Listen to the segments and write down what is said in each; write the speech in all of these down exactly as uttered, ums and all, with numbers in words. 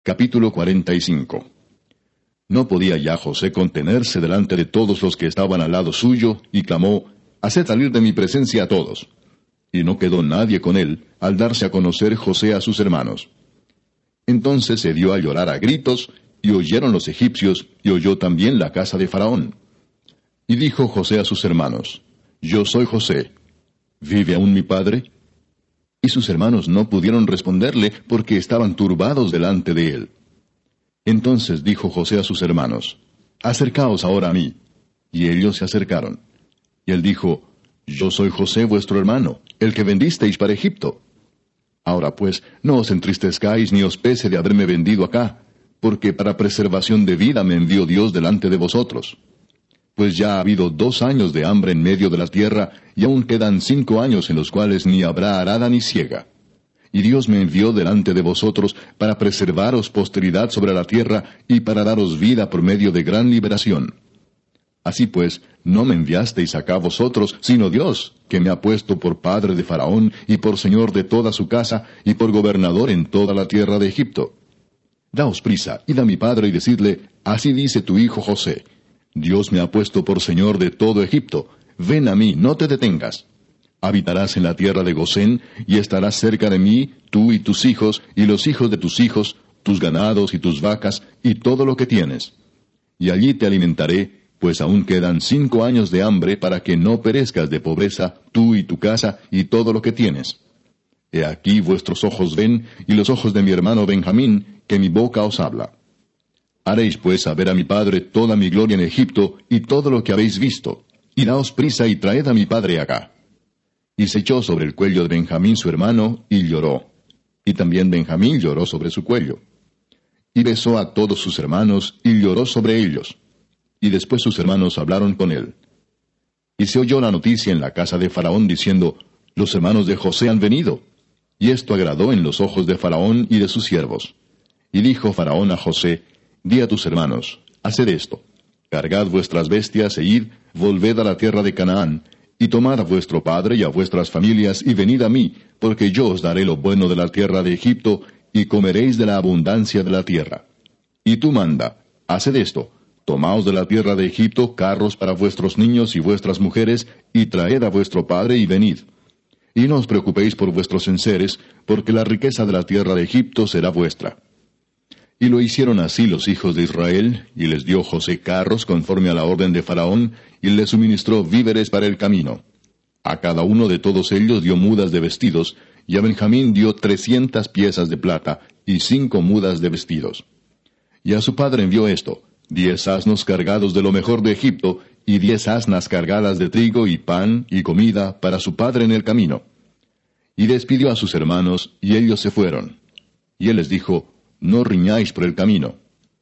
Capítulo cuarenta y cinco. No podía ya José contenerse delante de todos los que estaban al lado suyo, y clamó, «Haced salir de mi presencia a todos». Y no quedó nadie con él, al darse a conocer José a sus hermanos. Entonces se dio a llorar a gritos, y oyeron los egipcios, y oyó también la casa de Faraón. Y dijo José a sus hermanos, «Yo soy José. ¿Vive aún mi padre?» Y sus hermanos no pudieron responderle, porque estaban turbados delante de él. Entonces dijo José a sus hermanos, «Acercaos ahora a mí». Y ellos se acercaron. Y él dijo, «Yo soy José vuestro hermano, el que vendisteis para Egipto. Ahora pues, no os entristezcáis ni os pese de haberme vendido acá, porque para preservación de vida me envió Dios delante de vosotros. Pues ya ha habido dos años de hambre en medio de la tierra, y aún quedan cinco años en los cuales ni habrá arada ni siega. Y Dios me envió delante de vosotros para preservaros posteridad sobre la tierra, y para daros vida por medio de gran liberación. Así pues, no me enviasteis acá vosotros, sino Dios, que me ha puesto por padre de Faraón, y por señor de toda su casa, y por gobernador en toda la tierra de Egipto. Daos prisa, id a mi padre y decidle, así dice tu hijo José, Dios me ha puesto por señor de todo Egipto. Ven a mí, no te detengas. Habitarás en la tierra de Gosén, y estarás cerca de mí, tú y tus hijos, y los hijos de tus hijos, tus ganados y tus vacas, y todo lo que tienes. Y allí te alimentaré, pues aún quedan cinco años de hambre para que no perezcas de pobreza, tú y tu casa, y todo lo que tienes. He aquí vuestros ojos ven, y los ojos de mi hermano Benjamín, que mi boca os habla. Haréis pues saber a mi padre toda mi gloria en Egipto, y todo lo que habéis visto. Y daos prisa y traed a mi padre acá. Y se echó sobre el cuello de Benjamín su hermano, y lloró. Y también Benjamín lloró sobre su cuello. Y besó a todos sus hermanos, y lloró sobre ellos. Y después sus hermanos hablaron con él. Y se oyó la noticia en la casa de Faraón, diciendo, los hermanos de José han venido. Y esto agradó en los ojos de Faraón y de sus siervos. Y dijo Faraón a José, Di a tus hermanos, haced esto, cargad vuestras bestias e id, volved a la tierra de Canaán, y tomad a vuestro padre y a vuestras familias, y venid a mí, porque yo os daré lo bueno de la tierra de Egipto, y comeréis de la abundancia de la tierra. Y tú manda, haced esto, tomaos de la tierra de Egipto carros para vuestros niños y vuestras mujeres, y traed a vuestro padre y venid. Y no os preocupéis por vuestros enseres, porque la riqueza de la tierra de Egipto será vuestra. Y lo hicieron así los hijos de Israel, y les dio José carros conforme a la orden de Faraón, y les suministró víveres para el camino. A cada uno de todos ellos dio mudas de vestidos, y a Benjamín dio trescientas piezas de plata, y cinco mudas de vestidos. Y a su padre envió esto, diez asnos cargados de lo mejor de Egipto, y diez asnas cargadas de trigo y pan y comida para su padre en el camino. Y despidió a sus hermanos, y ellos se fueron. Y él les dijo, no riñáis por el camino.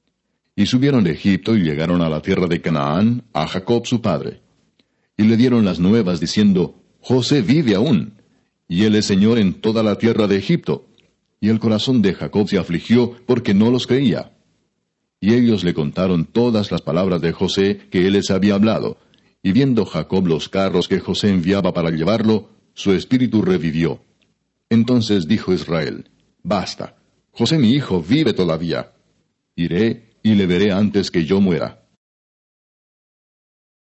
Y subieron de Egipto y llegaron a la tierra de Canaán, a Jacob su padre. Y le dieron las nuevas, diciendo, José vive aún, y él es señor en toda la tierra de Egipto. Y el corazón de Jacob se afligió, porque no los creía. Y ellos le contaron todas las palabras de José que él les había hablado. Y viendo Jacob los carros que José enviaba para llevarlo, su espíritu revivió. Entonces dijo Israel, Basta, José mi hijo vive todavía. Iré y le veré antes que yo muera.